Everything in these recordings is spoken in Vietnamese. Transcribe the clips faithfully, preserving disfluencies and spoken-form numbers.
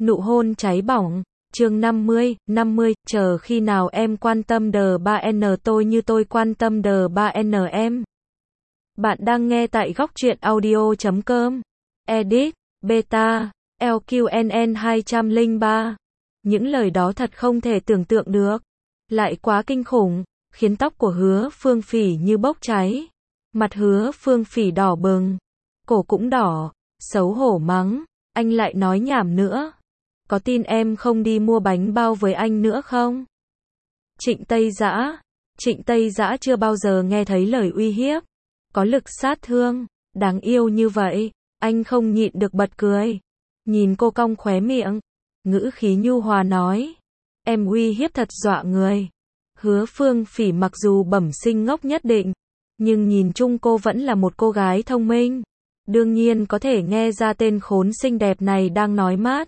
Nụ hôn cháy bỏng. Chương năm mươi, năm mươi, chờ khi nào em quan tâm đờ ba en tôi như tôi quan tâm đờ ba en em. Bạn đang nghe tại góc truyện audio chấm com. Edit, Beta, lờ quy en en hai không ba. Những lời đó thật không thể tưởng tượng được. Lại quá kinh khủng, khiến tóc của Hứa Phương Phỉ như bốc cháy. Mặt Hứa Phương Phỉ đỏ bừng. Cổ cũng đỏ, xấu hổ mắng. Anh lại nói nhảm nữa. Có tin em không đi mua bánh bao với anh nữa không? Trịnh Tây Dã. Trịnh Tây Dã chưa bao giờ nghe thấy lời uy hiếp. Có lực sát thương, đáng yêu như vậy. Anh không nhịn được bật cười. Nhìn cô cong khóe miệng. Ngữ khí nhu hòa nói. Em uy hiếp thật dọa người. Hứa Phương Phỉ mặc dù bẩm sinh ngốc nhất định. Nhưng nhìn chung cô vẫn là một cô gái thông minh. Đương nhiên có thể nghe ra tên khốn xinh đẹp này đang nói mát.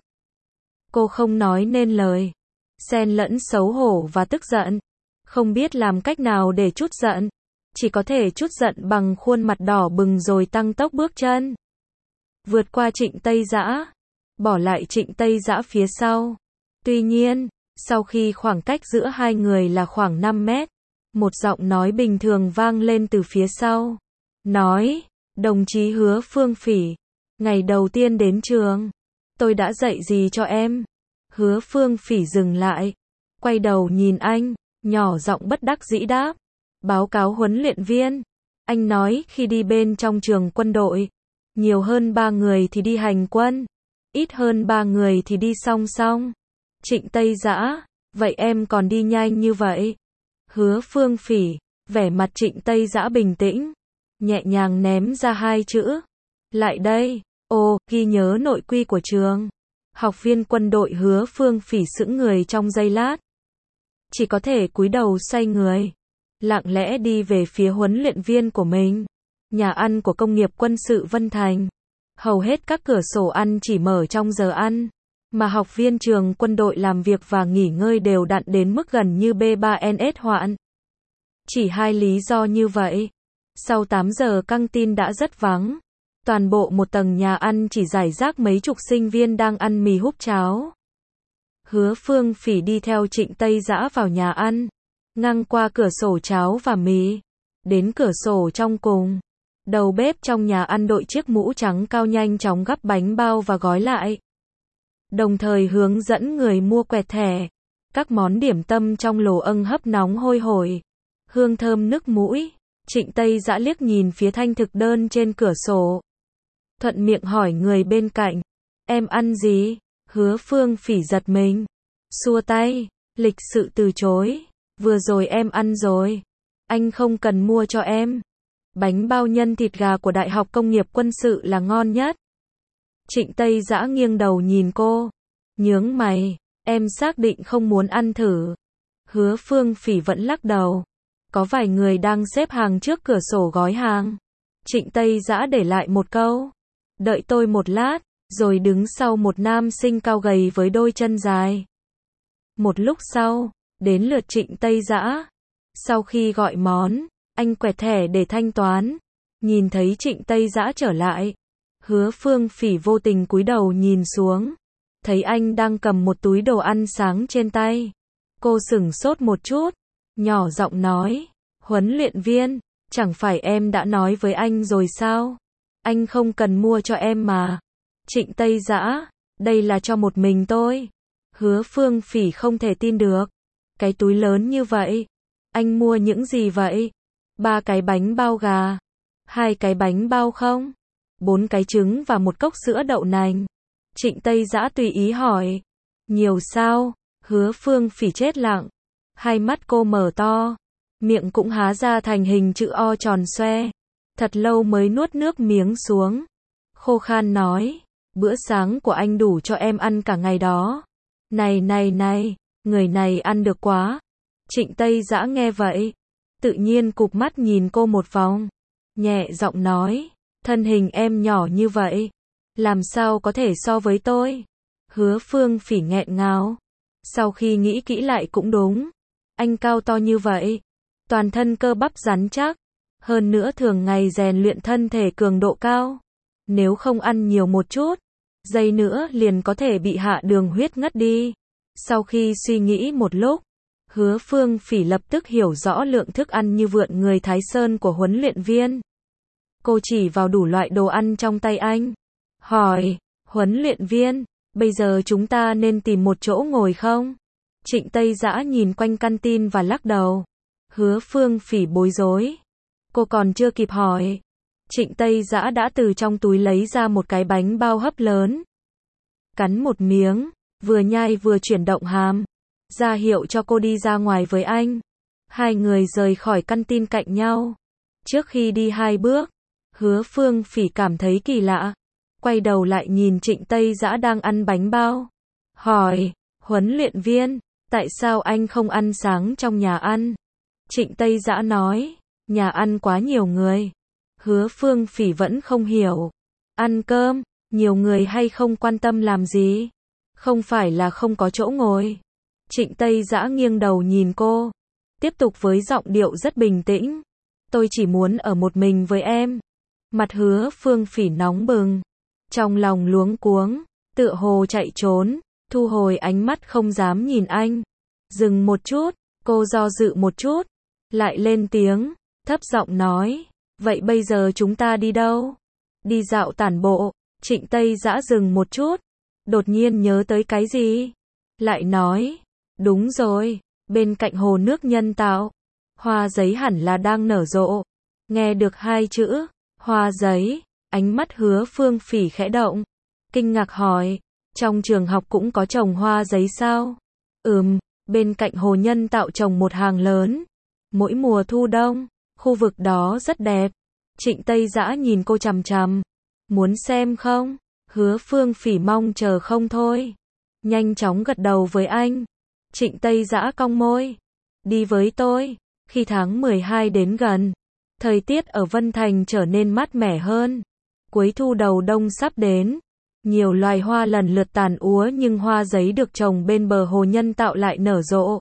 Cô không nói nên lời. Xen lẫn xấu hổ và tức giận. Không biết làm cách nào để trút giận. Chỉ có thể trút giận bằng khuôn mặt đỏ bừng rồi tăng tốc bước chân. Vượt qua Trịnh Tây Dã. Bỏ lại Trịnh Tây Dã phía sau. Tuy nhiên, sau khi khoảng cách giữa hai người là khoảng năm mét, một giọng nói bình thường vang lên từ phía sau. Nói, đồng chí Hứa Phương Phỉ, ngày đầu tiên đến trường, tôi đã dạy gì cho em? Hứa Phương Phỉ dừng lại, quay đầu nhìn anh, nhỏ giọng bất đắc dĩ đáp. Báo cáo huấn luyện viên. Anh nói khi đi bên trong trường quân đội, nhiều hơn ba người thì đi hành quân, ít hơn ba người thì đi song song. Trịnh Tây Dã, vậy em còn đi nhanh như vậy? Hứa Phương Phỉ, vẻ mặt Trịnh Tây Dã bình tĩnh, nhẹ nhàng ném ra hai chữ. Lại đây. Ồ, ghi nhớ nội quy của trường. Học viên quân đội Hứa Phương Phỉ sững người trong giây lát. Chỉ có thể cúi đầu xoay người. Lặng lẽ đi về phía huấn luyện viên của mình. Nhà ăn của công nghiệp quân sự Vân Thành. Hầu hết các cửa sổ ăn chỉ mở trong giờ ăn. Mà học viên trường quân đội làm việc và nghỉ ngơi đều đặn đến mức gần như bê ba en ét hoạn. Chỉ hai lý do như vậy. Sau tám giờ căng tin đã rất vắng. Toàn bộ một tầng nhà ăn chỉ rải rác mấy chục sinh viên đang ăn mì húp cháo. Hứa Phương Phỉ đi theo Trịnh Tây Dã vào nhà ăn. Ngang qua cửa sổ cháo và mì. Đến cửa sổ trong cùng. Đầu bếp trong nhà ăn đội chiếc mũ trắng cao nhanh chóng gắp bánh bao và gói lại. Đồng thời hướng dẫn người mua quẹt thẻ. Các món điểm tâm trong lò âng hấp nóng hôi hổi. Hương thơm nức mũi. Trịnh Tây Dã liếc nhìn phía thanh thực đơn trên cửa sổ. Thuận miệng hỏi người bên cạnh. Em ăn gì? Hứa Phương Phỉ giật mình. Xua tay. Lịch sự từ chối. Vừa rồi em ăn rồi. Anh không cần mua cho em. Bánh bao nhân thịt gà của Đại học Công nghiệp Quân sự là ngon nhất. Trịnh Tây Dã nghiêng đầu nhìn cô. Nhướng mày. Em xác định không muốn ăn thử. Hứa Phương Phỉ vẫn lắc đầu. Có vài người đang xếp hàng trước cửa sổ gói hàng. Trịnh Tây Dã để lại một câu. Đợi tôi một lát, rồi đứng sau một nam sinh cao gầy với đôi chân dài. Một lúc sau, đến lượt Trịnh Tây Dã. Sau khi gọi món, anh quẹt thẻ để thanh toán. Nhìn thấy Trịnh Tây Dã trở lại. Hứa Phương Phỉ vô tình cúi đầu nhìn xuống. Thấy anh đang cầm một túi đồ ăn sáng trên tay. Cô sửng sốt một chút. Nhỏ giọng nói. Huấn luyện viên, chẳng phải em đã nói với anh rồi sao? Anh không cần mua cho em mà. Trịnh Tây Dã, đây là cho một mình tôi. Hứa Phương Phỉ không thể tin được. Cái túi lớn như vậy. Anh mua những gì vậy? Ba cái bánh bao gà. Hai cái bánh bao không? Bốn cái trứng và một cốc sữa đậu nành. Trịnh Tây Dã tùy ý hỏi. Nhiều sao? Hứa Phương Phỉ chết lặng. Hai mắt cô mở to. Miệng cũng há ra thành hình chữ O tròn xoe. Thật lâu mới nuốt nước miếng xuống. Khô khan nói. Bữa sáng của anh đủ cho em ăn cả ngày đó. Này này này, người này ăn được quá. Trịnh Tây Dã nghe vậy. Tự nhiên cụp mắt nhìn cô một vòng. Nhẹ giọng nói. Thân hình em nhỏ như vậy. Làm sao có thể so với tôi? Hứa Phương Phỉ nghẹn ngào. Sau khi nghĩ kỹ lại cũng đúng. Anh cao to như vậy. Toàn thân cơ bắp rắn chắc. Hơn nữa thường ngày rèn luyện thân thể cường độ cao. Nếu không ăn nhiều một chút, giây nữa liền có thể bị hạ đường huyết ngất đi. Sau khi suy nghĩ một lúc, Hứa Phương Phỉ lập tức hiểu rõ lượng thức ăn như vượn người Thái Sơn của huấn luyện viên. Cô chỉ vào đủ loại đồ ăn trong tay anh. Hỏi, huấn luyện viên, bây giờ chúng ta nên tìm một chỗ ngồi không? Trịnh Tây Dã nhìn quanh căn tin và lắc đầu. Hứa Phương Phỉ bối rối. Cô còn chưa kịp hỏi. Trịnh Tây Dã đã từ trong túi lấy ra một cái bánh bao hấp lớn. Cắn một miếng, vừa nhai vừa chuyển động hàm, ra hiệu cho cô đi ra ngoài với anh. Hai người rời khỏi căn tin cạnh nhau. Trước khi đi hai bước, Hứa Phương Phỉ cảm thấy kỳ lạ. Quay đầu lại nhìn Trịnh Tây Dã đang ăn bánh bao. Hỏi, huấn luyện viên, tại sao anh không ăn sáng trong nhà ăn? Trịnh Tây Dã nói, nhà ăn quá nhiều người. Hứa Phương Phỉ vẫn không hiểu. Ăn cơm, nhiều người hay không quan tâm làm gì? Không phải là không có chỗ ngồi. Trịnh Tây Dã nghiêng đầu nhìn cô. Tiếp tục với giọng điệu rất bình tĩnh. Tôi chỉ muốn ở một mình với em. Mặt Hứa Phương Phỉ nóng bừng. Trong lòng luống cuống, tựa hồ chạy trốn, thu hồi ánh mắt không dám nhìn anh. Dừng một chút, cô do dự một chút, lại lên tiếng, thấp giọng nói, vậy bây giờ chúng ta đi đâu? Đi dạo tản bộ. Trịnh Tây Dã dừng một chút, đột nhiên nhớ tới cái gì? Lại nói, đúng rồi, bên cạnh hồ nước nhân tạo, hoa giấy hẳn là đang nở rộ. Nghe được hai chữ, hoa giấy, ánh mắt Hứa Phương Phỉ khẽ động, kinh ngạc hỏi, trong trường học cũng có trồng hoa giấy sao? Ừm, bên cạnh hồ nhân tạo trồng một hàng lớn. Mỗi mùa thu đông, khu vực đó rất đẹp. Trịnh Tây Dã nhìn cô chằm chằm. Muốn xem không? Hứa Phương Phỉ mong chờ không thôi. Nhanh chóng gật đầu với anh. Trịnh Tây Dã cong môi. Đi với tôi. Khi tháng mười hai đến gần, thời tiết ở Vân Thành trở nên mát mẻ hơn. Cuối thu đầu đông sắp đến. Nhiều loài hoa lần lượt tàn úa nhưng hoa giấy được trồng bên bờ hồ nhân tạo lại nở rộ.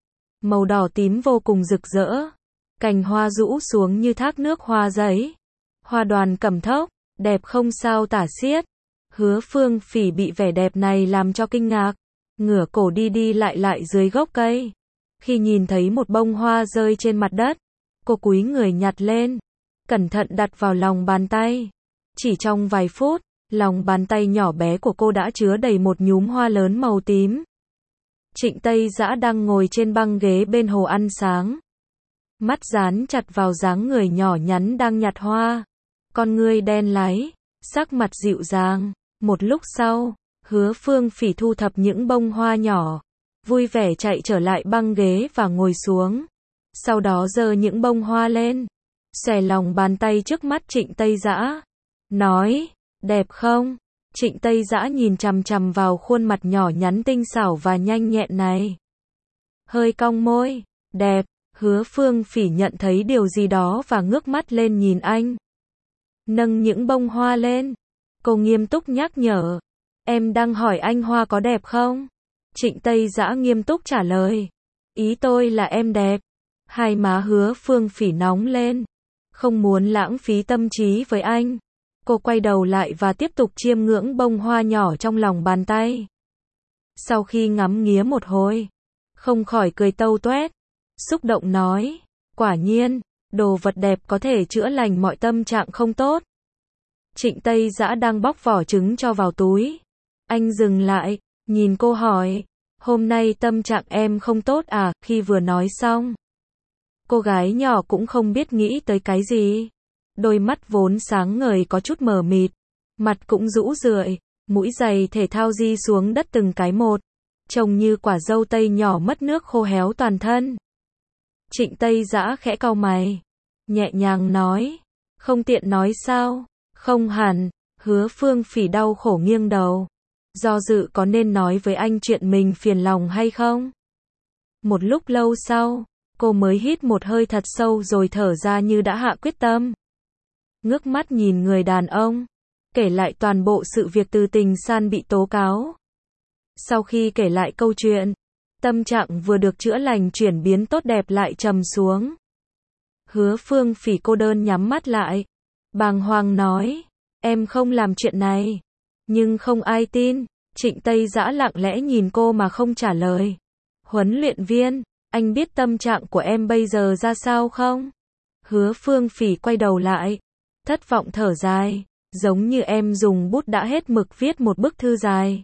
Màu đỏ tím vô cùng rực rỡ. Cành hoa rũ xuống như thác nước hoa giấy. Hoa đoàn cẩm thốc, đẹp không sao tả xiết. Hứa Phương Phỉ bị vẻ đẹp này làm cho kinh ngạc. Ngửa cổ đi đi lại lại dưới gốc cây. Khi nhìn thấy một bông hoa rơi trên mặt đất, cô cúi người nhặt lên, cẩn thận đặt vào lòng bàn tay. Chỉ trong vài phút, lòng bàn tay nhỏ bé của cô đã chứa đầy một nhúm hoa lớn màu tím. Trịnh Tây Dã đang ngồi trên băng ghế bên hồ ăn sáng. Mắt dán chặt vào dáng người nhỏ nhắn đang nhặt hoa. Con ngươi đen láy, sắc mặt dịu dàng. Một lúc sau, Hứa Phương Phỉ thu thập những bông hoa nhỏ, vui vẻ chạy trở lại băng ghế và ngồi xuống. Sau đó giơ những bông hoa lên, xòe lòng bàn tay trước mắt Trịnh Tây Dã. Nói, đẹp không? Trịnh Tây Dã nhìn chằm chằm vào khuôn mặt nhỏ nhắn tinh xảo và nhanh nhẹn này. Hơi cong môi, đẹp. Hứa Phương Phỉ nhận thấy điều gì đó và ngước mắt lên nhìn anh. Nâng những bông hoa lên. Cô nghiêm túc nhắc nhở. Em đang hỏi anh hoa có đẹp không? Trịnh Tây Dã nghiêm túc trả lời. Ý tôi là em đẹp. Hai má Hứa Phương Phỉ nóng lên. Không muốn lãng phí tâm trí với anh. Cô quay đầu lại và tiếp tục chiêm ngưỡng bông hoa nhỏ trong lòng bàn tay. Sau khi ngắm nghía một hồi, không khỏi cười tâu toét. Xúc động nói, quả nhiên, đồ vật đẹp có thể chữa lành mọi tâm trạng không tốt. Trịnh Tây Dã đang bóc vỏ trứng cho vào túi. Anh dừng lại, nhìn cô hỏi, hôm nay tâm trạng em không tốt à? Khi vừa nói xong, cô gái nhỏ cũng không biết nghĩ tới cái gì. Đôi mắt vốn sáng ngời có chút mờ mịt, mặt cũng rũ rượi, mũi giày thể thao di xuống đất từng cái một, trông như quả dâu tây nhỏ mất nước khô héo toàn thân. Trịnh Tây Dã khẽ cau mày, nhẹ nhàng nói, không tiện nói sao? Không hẳn. Hứa Phương Phỉ đau khổ nghiêng đầu, do dự có nên nói với anh chuyện mình phiền lòng hay không. Một lúc lâu sau, cô mới hít một hơi thật sâu rồi thở ra như đã hạ quyết tâm. Ngước mắt nhìn người đàn ông, kể lại toàn bộ sự việc từ Tình San bị tố cáo. Sau khi kể lại câu chuyện, tâm trạng vừa được chữa lành chuyển biến tốt đẹp lại trầm xuống. Hứa Phương Phỉ cô đơn nhắm mắt lại, bàng hoàng nói, em không làm chuyện này. Nhưng không ai tin. Trịnh Tây Dã lặng lẽ nhìn cô mà không trả lời. Huấn luyện viên, anh biết tâm trạng của em bây giờ ra sao không? Hứa Phương Phỉ quay đầu lại. Thất vọng thở dài. Giống như em dùng bút đã hết mực viết một bức thư dài.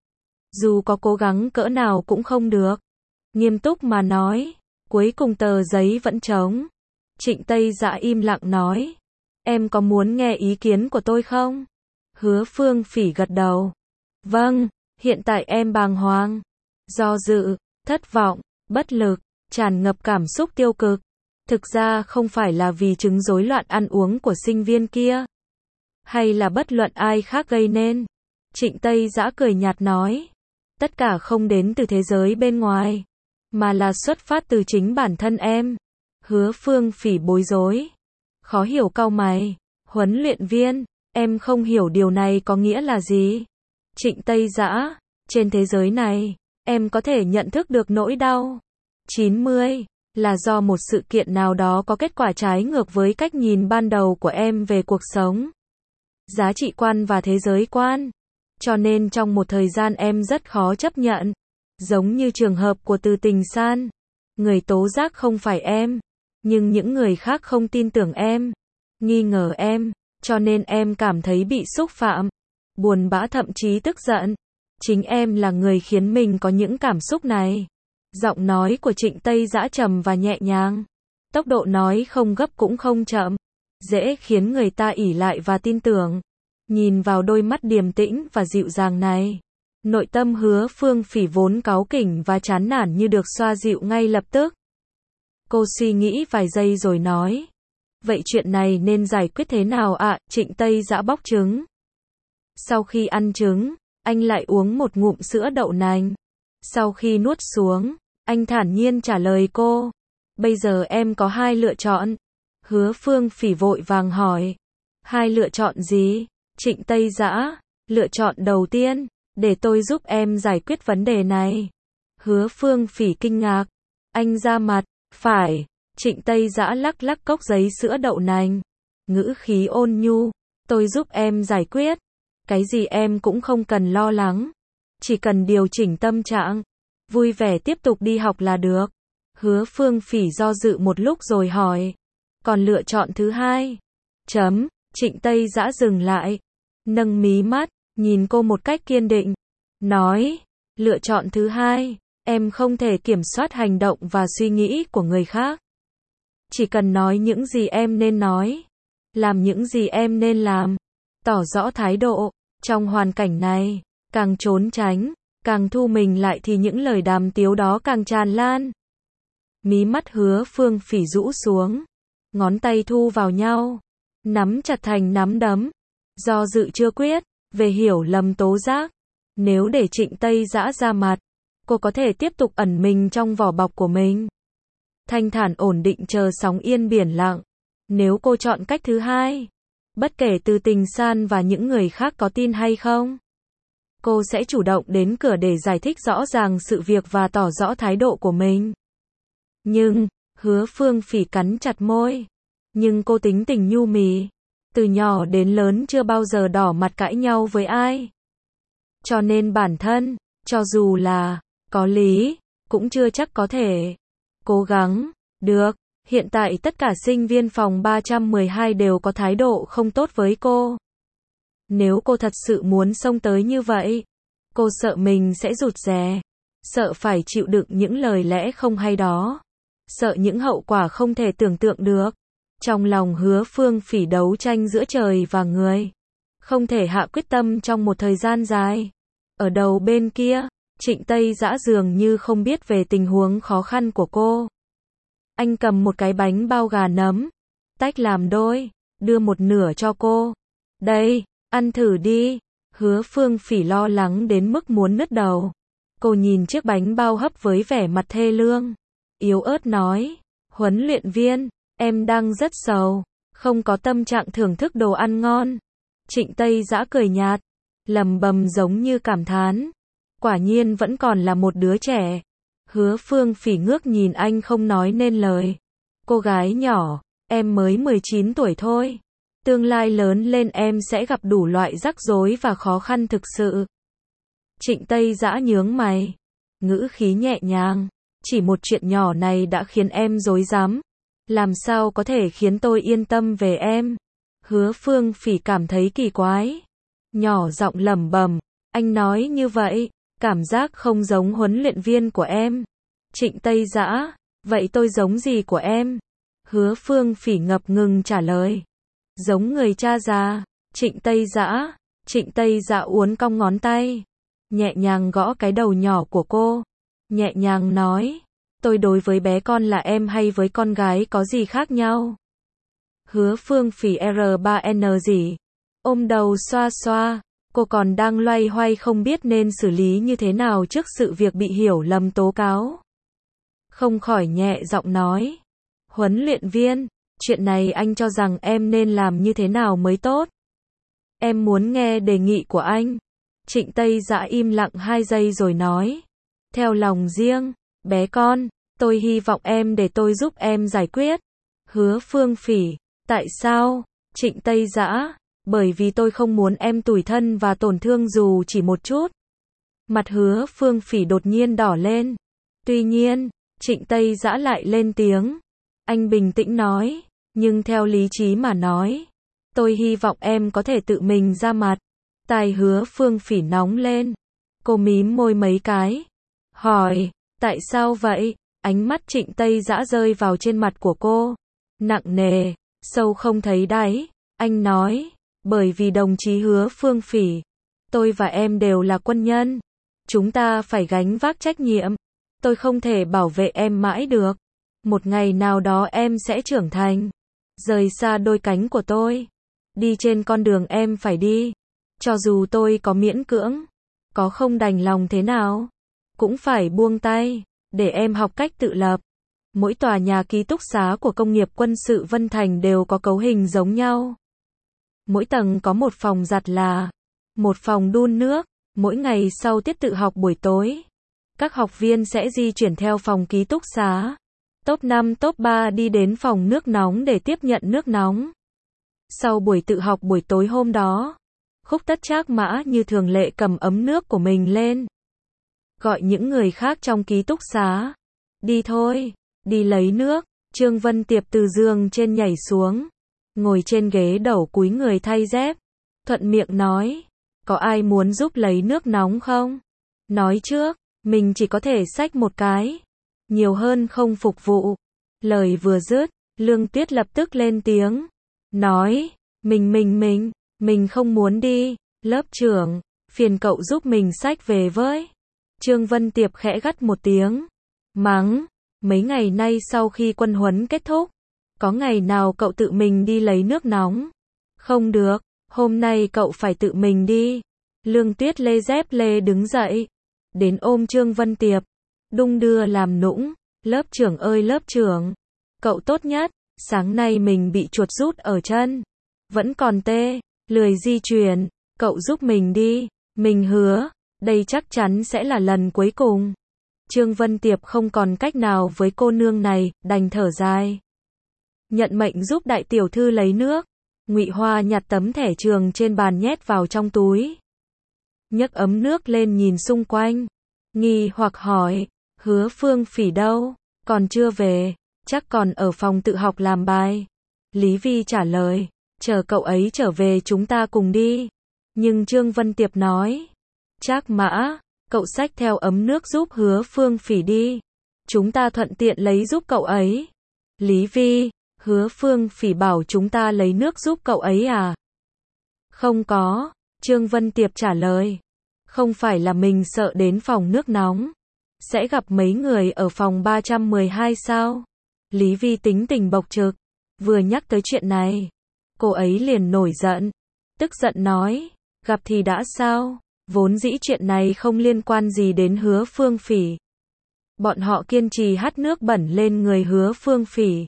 Dù có cố gắng cỡ nào cũng không được. Nghiêm túc mà nói. Cuối cùng tờ giấy vẫn trống. Trịnh Tây Dã im lặng nói. Em có muốn nghe ý kiến của tôi không? Hứa Phương Phỉ gật đầu. Vâng, hiện tại em bàng hoàng, do dự, thất vọng, bất lực, tràn ngập cảm xúc tiêu cực. Thực ra không phải là vì chứng rối loạn ăn uống của sinh viên kia, hay là bất luận ai khác gây nên. Trịnh Tây Dã cười nhạt nói. Tất cả không đến từ thế giới bên ngoài, mà là xuất phát từ chính bản thân em. Hứa Phương Phỉ bối rối, khó hiểu cau mày. Huấn luyện viên, em không hiểu điều này có nghĩa là gì. Trịnh Tây Dã, trên thế giới này, em có thể nhận thức được nỗi đau. chín mươi, là do một sự kiện nào đó có kết quả trái ngược với cách nhìn ban đầu của em về cuộc sống, giá trị quan và thế giới quan. Cho nên trong một thời gian em rất khó chấp nhận. Giống như trường hợp của Từ Tình San. Người tố giác không phải em, nhưng những người khác không tin tưởng em, nghi ngờ em, cho nên em cảm thấy bị xúc phạm, buồn bã thậm chí tức giận. Chính em là người khiến mình có những cảm xúc này. Giọng nói của Trịnh Tây Dã trầm và nhẹ nhàng. Tốc độ nói không gấp cũng không chậm. Dễ khiến người ta ỷ lại và tin tưởng. Nhìn vào đôi mắt điềm tĩnh và dịu dàng này, nội tâm Hứa Phương Phỉ vốn cáu kỉnh và chán nản như được xoa dịu ngay lập tức. Cô suy nghĩ vài giây rồi nói. Vậy chuyện này nên giải quyết thế nào ạ? À? Trịnh Tây Dã bóc trứng. Sau khi ăn trứng, anh lại uống một ngụm sữa đậu nành. Sau khi nuốt xuống, anh thản nhiên trả lời cô. Bây giờ em có hai lựa chọn. Hứa Phương Phỉ vội vàng hỏi. Hai lựa chọn gì? Trịnh Tây Dã, lựa chọn đầu tiên, để tôi giúp em giải quyết vấn đề này. Hứa Phương Phỉ kinh ngạc. Anh ra mặt. Phải. Trịnh Tây Dã lắc lắc cốc giấy sữa đậu nành. Ngữ khí ôn nhu. Tôi giúp em giải quyết. Cái gì em cũng không cần lo lắng. Chỉ cần điều chỉnh tâm trạng. Vui vẻ tiếp tục đi học là được. Hứa Phương Phỉ do dự một lúc rồi hỏi. Còn lựa chọn thứ hai? Chấm. Trịnh Tây Dã dừng lại. Nâng mí mắt. Nhìn cô một cách kiên định. Nói. Lựa chọn thứ hai. Em không thể kiểm soát hành động và suy nghĩ của người khác. Chỉ cần nói những gì em nên nói. Làm những gì em nên làm. Tỏ rõ thái độ. Trong hoàn cảnh này, càng trốn tránh, càng thu mình lại thì những lời đàm tiếu đó càng tràn lan. Mí mắt Hứa Phương Phỉ rũ xuống. Ngón tay thu vào nhau. Nắm chặt thành nắm đấm. Do dự chưa quyết, về hiểu lầm tố giác. Nếu để Trịnh Tây Dã ra mặt, cô có thể tiếp tục ẩn mình trong vỏ bọc của mình. Thanh thản ổn định chờ sóng yên biển lặng. Nếu cô chọn cách thứ hai, bất kể Từ Tình San và những người khác có tin hay không, cô sẽ chủ động đến cửa để giải thích rõ ràng sự việc và tỏ rõ thái độ của mình. Nhưng, Hứa Phương Phỉ cắn chặt môi. Nhưng cô tính tình nhu mì. Từ nhỏ đến lớn chưa bao giờ đỏ mặt cãi nhau với ai. Cho nên bản thân, cho dù là có lý, cũng chưa chắc có thể. Cố gắng, được. Hiện tại tất cả sinh viên phòng ba trăm mười hai đều có thái độ không tốt với cô. Nếu cô thật sự muốn xông tới như vậy, cô sợ mình sẽ rụt rè, sợ phải chịu đựng những lời lẽ không hay đó, sợ những hậu quả không thể tưởng tượng được. Trong lòng Hứa Phương Phỉ đấu tranh giữa trời và người, không thể hạ quyết tâm trong một thời gian dài. Ở đầu bên kia, Trịnh Tây Dã dường như không biết về tình huống khó khăn của cô. Anh cầm một cái bánh bao gà nấm, tách làm đôi, đưa một nửa cho cô. Đây, ăn thử đi. Hứa Phương Phỉ lo lắng đến mức muốn nứt đầu. Cô nhìn chiếc bánh bao hấp với vẻ mặt thê lương, yếu ớt nói. Huấn luyện viên, em đang rất sầu, không có tâm trạng thưởng thức đồ ăn ngon. Trịnh Tây Dã cười nhạt, lầm bầm giống như cảm thán. Quả nhiên vẫn còn là một đứa trẻ. Hứa Phương Phỉ ngước nhìn anh không nói nên lời. Cô gái nhỏ, em mới mười chín tuổi thôi. Tương lai lớn lên em sẽ gặp đủ loại rắc rối và khó khăn thực sự. Trịnh Tây Dã nhướng mày, ngữ khí nhẹ nhàng, chỉ một chuyện nhỏ này đã khiến em rối rắm, làm sao có thể khiến tôi yên tâm về em? Hứa Phương Phỉ cảm thấy kỳ quái, nhỏ giọng lẩm bẩm, anh nói như vậy, cảm giác không giống huấn luyện viên của em. Trịnh Tây Dã, vậy tôi giống gì của em? Hứa Phương Phỉ ngập ngừng trả lời, giống người cha già. Trịnh Tây Dã, Trịnh Tây Dã uốn cong ngón tay, nhẹ nhàng gõ cái đầu nhỏ của cô, nhẹ nhàng nói, tôi đối với bé con là em hay với con gái có gì khác nhau? Hứa Phương Phỉ R ba N gì? Ôm đầu xoa xoa, cô còn đang loay hoay không biết nên xử lý như thế nào trước sự việc bị hiểu lầm tố cáo. Không khỏi nhẹ giọng nói, huấn luyện viên, chuyện này anh cho rằng em nên làm như thế nào mới tốt? Em muốn nghe đề nghị của anh. Trịnh Tây Dã im lặng hai giây rồi nói, theo lòng riêng, bé con, tôi hy vọng em để tôi giúp em giải quyết. Hứa Phương Phỉ, tại sao? Trịnh Tây Dã, bởi vì tôi không muốn em tủi thân và tổn thương dù chỉ một chút. Mặt Hứa Phương Phỉ đột nhiên đỏ lên. Tuy nhiên, Trịnh Tây Dã lại lên tiếng. Anh bình tĩnh nói, nhưng theo lý trí mà nói, tôi hy vọng em có thể tự mình ra mặt. Tai Hứa Phương Phỉ nóng lên. Cô mím môi mấy cái, hỏi, tại sao vậy? Ánh mắt Trịnh Tây Dã rơi vào trên mặt của cô, nặng nề, sâu không thấy đáy. Anh nói, bởi vì đồng chí Hứa Phương Phỉ, tôi và em đều là quân nhân. Chúng ta phải gánh vác trách nhiệm. Tôi không thể bảo vệ em mãi được. Một ngày nào đó em sẽ trưởng thành, rời xa đôi cánh của tôi, đi trên con đường em phải đi. Cho dù tôi có miễn cưỡng, có không đành lòng thế nào, cũng phải buông tay, để em học cách tự lập. Mỗi tòa nhà ký túc xá của công nghiệp quân sự Vân Thành đều có cấu hình giống nhau. Mỗi tầng có một phòng giặt là, một phòng đun nước. Mỗi ngày sau tiết tự học buổi tối, các học viên sẽ di chuyển theo phòng ký túc xá. Top năm, top ba đi đến phòng nước nóng để tiếp nhận nước nóng. Sau buổi tự học buổi tối hôm đó, Khúc Tất Trác Mã như thường lệ cầm ấm nước của mình lên, gọi những người khác trong ký túc xá. Đi thôi, đi lấy nước. Trương Vân Tiệp từ giường trên nhảy xuống, ngồi trên ghế đầu cúi người thay dép, thuận miệng nói, có ai muốn giúp lấy nước nóng không? Nói trước, mình chỉ có thể xách một cái, nhiều hơn không phục vụ. Lời vừa dứt, Lương Tuyết lập tức lên tiếng, nói, mình mình mình, mình không muốn đi. Lớp trưởng, phiền cậu giúp mình xách về với. Trương Vân Tiệp khẽ gắt một tiếng, mắng, mấy ngày nay sau khi quân huấn kết thúc, có ngày nào cậu tự mình đi lấy nước nóng? Không được, hôm nay cậu phải tự mình đi. Lương Tuyết lê dép lê đứng dậy, đến ôm Trương Vân Tiệp, đung đưa làm nũng, lớp trưởng ơi lớp trưởng, cậu tốt nhất, sáng nay mình bị chuột rút ở chân, vẫn còn tê, lười di chuyển, cậu giúp mình đi, mình hứa, đây chắc chắn sẽ là lần cuối cùng. Trương Vân Tiệp không còn cách nào với cô nương này, đành thở dài. Nhận mệnh giúp đại tiểu thư lấy nước, Ngụy Hoa nhặt tấm thẻ trường trên bàn nhét vào trong túi. Nhấc ấm nước lên nhìn xung quanh, nghi hoặc hỏi, Hứa Phương Phỉ đâu? Còn chưa về, chắc còn ở phòng tự học làm bài. Lý Vi trả lời, chờ cậu ấy trở về chúng ta cùng đi. Nhưng Trương Vân Tiệp nói, Trác Mã, cậu xách theo ấm nước giúp Hứa Phương Phỉ đi. Chúng ta thuận tiện lấy giúp cậu ấy. Lý Vi, Hứa Phương Phỉ bảo chúng ta lấy nước giúp cậu ấy à? Không có, Trương Vân Tiệp trả lời. Không phải là mình sợ đến phòng nước nóng sẽ gặp mấy người ở phòng ba trăm mười hai sao? Lý Vi tính tình bộc trực, vừa nhắc tới chuyện này, cô ấy liền nổi giận, tức giận nói, gặp thì đã sao? Vốn dĩ chuyện này không liên quan gì đến Hứa Phương Phỉ. Bọn họ kiên trì hắt nước bẩn lên người Hứa Phương Phỉ.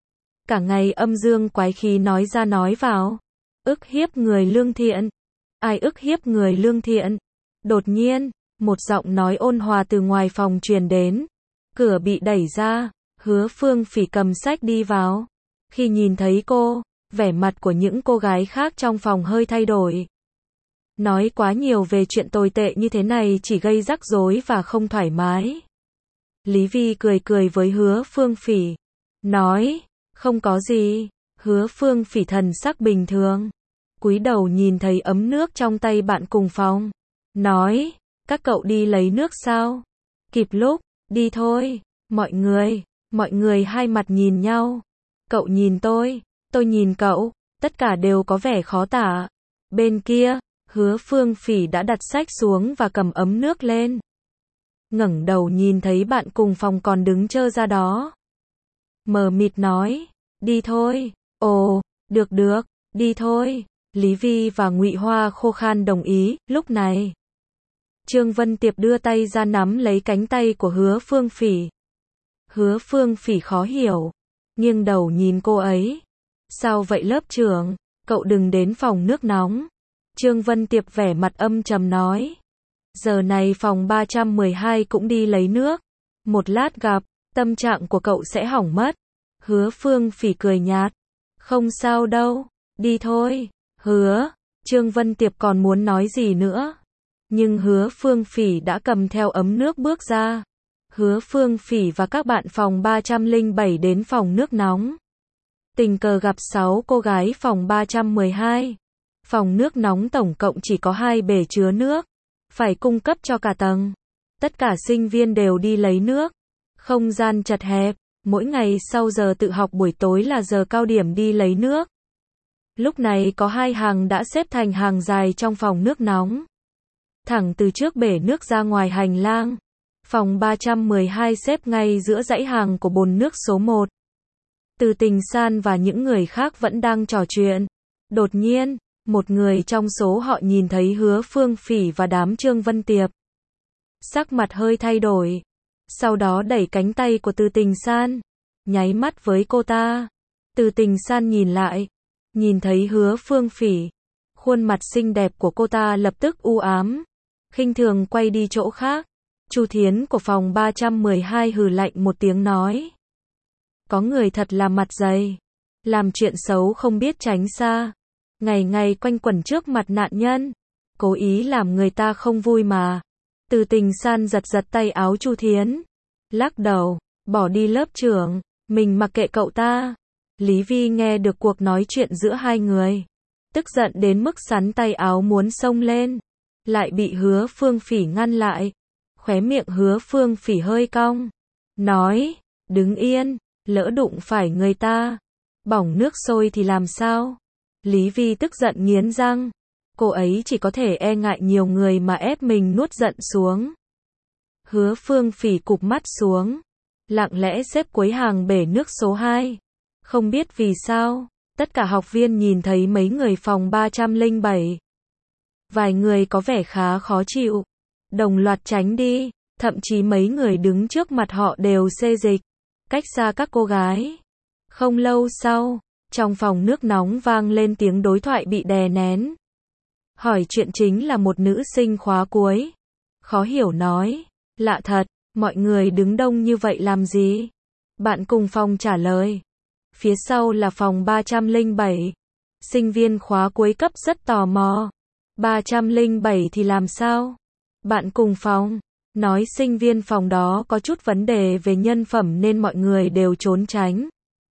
Cả ngày âm dương quái khí nói ra nói vào, ức hiếp người lương thiện. Ai ức hiếp người lương thiện? Đột nhiên, một giọng nói ôn hòa từ ngoài phòng truyền đến. Cửa bị đẩy ra, Hứa Phương Phỉ cầm sách đi vào. Khi nhìn thấy cô, Vẻ mặt của những cô gái khác trong phòng hơi thay đổi. Nói quá nhiều về chuyện tồi tệ như thế này chỉ gây rắc rối và không thoải mái. Lý Vi cười cười với Hứa Phương Phỉ. Nói, không có gì. Hứa Phương Phỉ thần sắc bình thường. Cúi đầu nhìn thấy ấm nước trong tay bạn cùng phòng. Nói, các cậu đi lấy nước sao? Kịp lúc, đi thôi. Mọi người, mọi người hai mặt nhìn nhau. Cậu nhìn tôi, tôi nhìn cậu, tất cả đều có vẻ khó tả. Bên kia, Hứa Phương Phỉ đã đặt sách xuống và cầm ấm nước lên. Ngẩng đầu nhìn thấy bạn cùng phòng còn đứng trơ ra đó. Mờ mịt nói, đi thôi. Ồ, được được, đi thôi. Lý Vi và Ngụy Hoa khô khan đồng ý. Lúc này, Trương Vân Tiệp đưa tay ra nắm lấy cánh tay của Hứa Phương Phỉ. Hứa Phương Phỉ khó hiểu, nghiêng đầu nhìn cô ấy. Sao vậy lớp trưởng, cậu đừng đến phòng nước nóng. Trương Vân Tiệp vẻ mặt âm trầm nói. Giờ này phòng ba trăm mười hai cũng đi lấy nước. Một lát gặp, tâm trạng của cậu sẽ hỏng mất. Hứa Phương Phỉ cười nhạt. Không sao đâu, đi thôi. Hứa, Trương Vân Tiệp còn muốn nói gì nữa. Nhưng Hứa Phương Phỉ đã cầm theo ấm nước bước ra. Hứa Phương Phỉ và các bạn phòng ba trăm lẻ bảy đến phòng nước nóng. Tình cờ gặp sáu cô gái phòng ba trăm mười hai. Phòng nước nóng tổng cộng chỉ có hai bể chứa nước, phải cung cấp cho cả tầng. Tất cả sinh viên đều đi lấy nước. Không gian chật hẹp, mỗi ngày sau giờ tự học buổi tối là giờ cao điểm đi lấy nước. Lúc này có hai hàng đã xếp thành hàng dài trong phòng nước nóng. Thẳng từ trước bể nước ra ngoài hành lang. Phòng ba trăm mười hai xếp ngay giữa dãy hàng của bồn nước số một. Từ Tình San và những người khác vẫn đang trò chuyện. Đột nhiên, một người trong số họ nhìn thấy Hứa Phương Phỉ và đám Trương Vân Tiệp. Sắc mặt hơi thay đổi. Sau đó đẩy cánh tay của Từ Tình San, nháy mắt với cô ta. Từ Tình San nhìn lại, nhìn thấy Hứa Phương Phỉ. Khuôn mặt xinh đẹp của cô ta lập tức u ám, khinh thường quay đi chỗ khác. Chu Thiến của phòng ba trăm mười hai hừ lạnh một tiếng nói. Có người thật là mặt dày, làm chuyện xấu không biết tránh xa, ngày ngày quanh quẩn trước mặt nạn nhân, cố ý làm người ta không vui mà. Từ Tình San giật giật tay áo Chu Thiến, lắc đầu, bỏ đi lớp trưởng, mình mặc kệ cậu ta. Lý Vi nghe được cuộc nói chuyện giữa hai người, tức giận đến mức sắn tay áo muốn xông lên, lại bị Hứa Phương Phỉ ngăn lại. Khóe miệng Hứa Phương Phỉ hơi cong, nói, đứng yên, lỡ đụng phải người ta, bỏng nước sôi thì làm sao? Lý Vi tức giận nghiến răng, cô ấy chỉ có thể e ngại nhiều người mà ép mình nuốt giận xuống. Hứa Phương Phỉ cụp mắt xuống, lặng lẽ xếp cuối hàng bể nước số hai. Không biết vì sao, tất cả học viên nhìn thấy mấy người phòng ba trăm lẻ bảy. Vài người có vẻ khá khó chịu, đồng loạt tránh đi, thậm chí mấy người đứng trước mặt họ đều xê dịch, cách xa các cô gái. Không lâu sau, trong phòng nước nóng vang lên tiếng đối thoại bị đè nén. Hỏi chuyện chính là một nữ sinh khóa cuối. Khó hiểu nói, lạ thật, mọi người đứng đông như vậy làm gì? Bạn cùng phòng trả lời. Phía sau là phòng ba trăm lẻ bảy. Sinh viên khóa cuối cấp rất tò mò. ba trăm lẻ bảy thì làm sao? Bạn cùng phòng nói sinh viên phòng đó có chút vấn đề về nhân phẩm nên mọi người đều trốn tránh,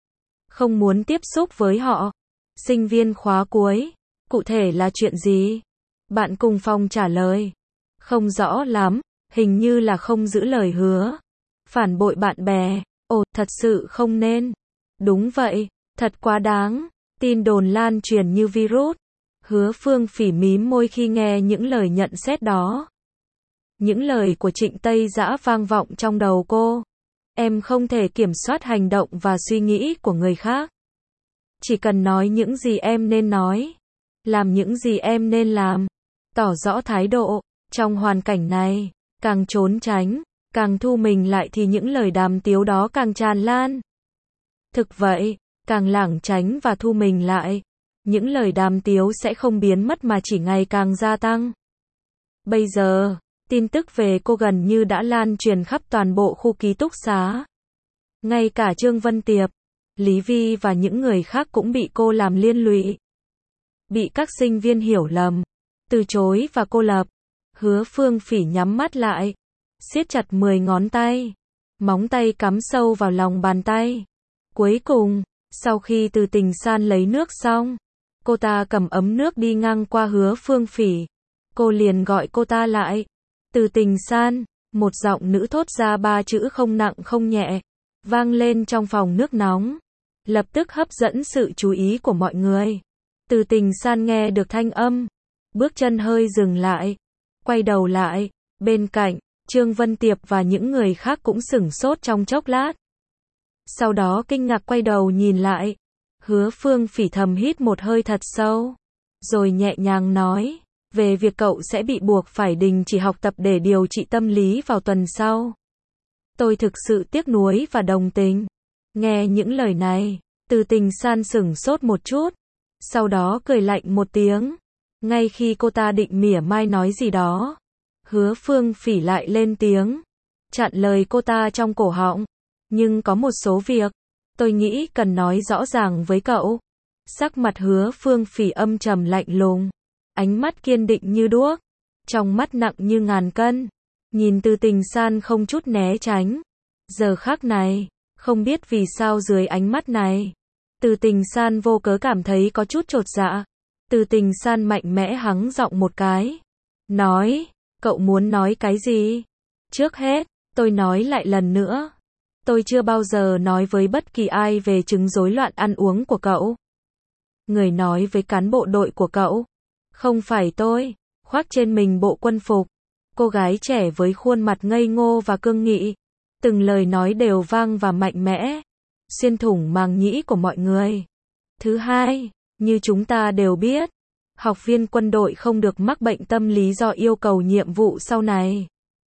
không muốn tiếp xúc với họ. Sinh viên khóa cuối, cụ thể là chuyện gì? Bạn cùng phòng trả lời. Không rõ lắm, hình như là không giữ lời hứa, phản bội bạn bè. Ồ, thật sự không nên. Đúng vậy, thật quá đáng. Tin đồn lan truyền như virus. Hứa Phương Phỉ mím môi khi nghe những lời nhận xét đó. Những lời của Trịnh Tây Dã vang vọng trong đầu cô. Em không thể kiểm soát hành động và suy nghĩ của người khác. Chỉ cần nói những gì em nên nói, làm những gì em nên làm, tỏ rõ thái độ. Trong hoàn cảnh này, càng trốn tránh, càng thu mình lại thì những lời đàm tiếu đó càng tràn lan. Thực vậy, càng lảng tránh và thu mình lại, những lời đàm tiếu sẽ không biến mất mà chỉ ngày càng gia tăng. Bây giờ, tin tức về cô gần như đã lan truyền khắp toàn bộ khu ký túc xá. Ngay cả Trương Vân Tiệp, Lý Vi và những người khác cũng bị cô làm liên lụy. Bị các sinh viên hiểu lầm, từ chối và cô lập. Hứa Phương Phỉ nhắm mắt lại, siết chặt mười ngón tay, móng tay cắm sâu vào lòng bàn tay. Cuối cùng, sau khi Từ Tình San lấy nước xong, cô ta cầm ấm nước đi ngang qua Hứa Phương Phỉ. Cô liền gọi cô ta lại. Từ Tình San, một giọng nữ thốt ra ba chữ không nặng không nhẹ, vang lên trong phòng nước nóng, lập tức hấp dẫn sự chú ý của mọi người. Từ Tình San nghe được thanh âm, bước chân hơi dừng lại, quay đầu lại, bên cạnh, Trương Vân Tiệp và những người khác cũng sửng sốt trong chốc lát. Sau đó kinh ngạc quay đầu nhìn lại, Hứa Phương Phỉ thầm hít một hơi thật sâu, rồi nhẹ nhàng nói, về việc cậu sẽ bị buộc phải đình chỉ học tập để điều trị tâm lý vào tuần sau. Tôi thực sự tiếc nuối và đồng tình. Nghe những lời này, Từ Tình San sửng sốt một chút, sau đó cười lạnh một tiếng. Ngay khi cô ta định mỉa mai nói gì đó, Hứa Phương Phỉ lại lên tiếng, chặn lời cô ta trong cổ họng. Nhưng có một số việc, tôi nghĩ cần nói rõ ràng với cậu. Sắc mặt Hứa Phương Phỉ âm trầm lạnh lùng, ánh mắt kiên định như đuốc, trong mắt nặng như ngàn cân, nhìn Từ Tình San không chút né tránh. Giờ khắc này, không biết vì sao dưới ánh mắt này, Từ Tình San vô cớ cảm thấy có chút chột dạ. Từ Tình San mạnh mẽ hắng giọng một cái, nói, cậu muốn nói cái gì? Trước hết, tôi nói lại lần nữa, tôi chưa bao giờ nói với bất kỳ ai về chứng rối loạn ăn uống của cậu. Người nói với cán bộ đội của cậu, không phải tôi. Khoác trên mình bộ quân phục, cô gái trẻ với khuôn mặt ngây ngô và cương nghị, từng lời nói đều vang và mạnh mẽ, xuyên thủng màng nhĩ của mọi người. Thứ hai, như chúng ta đều biết, học viên quân đội không được mắc bệnh tâm lý do yêu cầu nhiệm vụ sau này.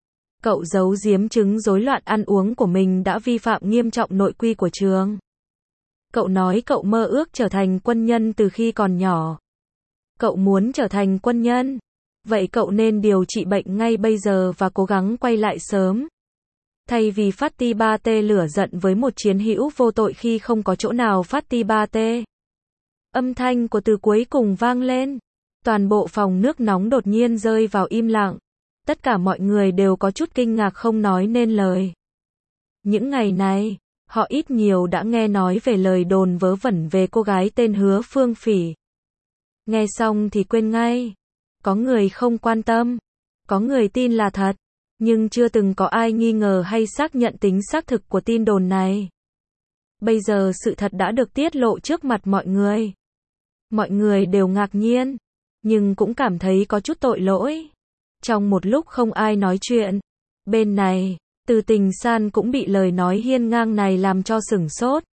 Cậu giấu giếm chứng rối loạn ăn uống của mình đã vi phạm nghiêm trọng nội quy của trường. Cậu nói cậu mơ ước trở thành quân nhân từ khi còn nhỏ. Cậu muốn trở thành quân nhân, vậy cậu nên điều trị bệnh ngay bây giờ và cố gắng quay lại sớm. Thay vì phát ti ba tê lửa giận với một chiến hữu vô tội khi không có chỗ nào phát ti ba tê. Âm thanh của Từ cuối cùng vang lên. Toàn bộ phòng nước nóng đột nhiên rơi vào im lặng. Tất cả mọi người đều có chút kinh ngạc không nói nên lời. Những ngày này, họ ít nhiều đã nghe nói về lời đồn vớ vẩn về cô gái tên Hứa Phương Phỉ. Nghe xong thì quên ngay. Có người không quan tâm, có người tin là thật, nhưng chưa từng có ai nghi ngờ hay xác nhận tính xác thực của tin đồn này. Bây giờ sự thật đã được tiết lộ trước mặt mọi người. Mọi người đều ngạc nhiên, nhưng cũng cảm thấy có chút tội lỗi. Trong một lúc không ai nói chuyện, bên này, Từ Tình San cũng bị lời nói hiên ngang này làm cho sửng sốt.